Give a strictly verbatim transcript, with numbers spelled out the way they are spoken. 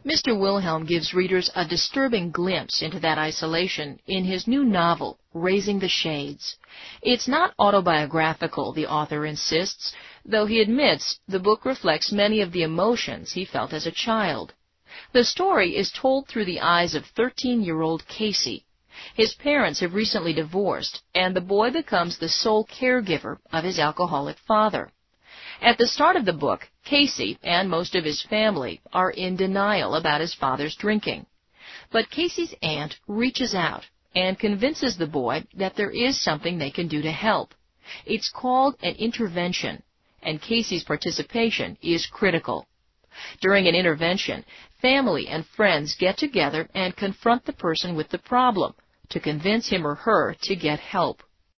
Mister Wilhelm gives readers a disturbing glimpse into that isolation in his new novel, Raising the Shades. It's not autobiographical, the author insists, though he admits the book reflects many of the emotions he felt as a child. The story is told through the eyes of thirteen-year-old Casey. His parents have recently divorced, and the boy becomes the sole caregiver of his alcoholic father. At the start of the book, Casey and most of his family are in denial about his father's drinking. But Casey's aunt reaches out and convinces the boy that there is something they can do to help. It's called an intervention, and Casey's participation is critical. During an intervention, family and friends get together and confront the person with the problem to convince him or her to get help.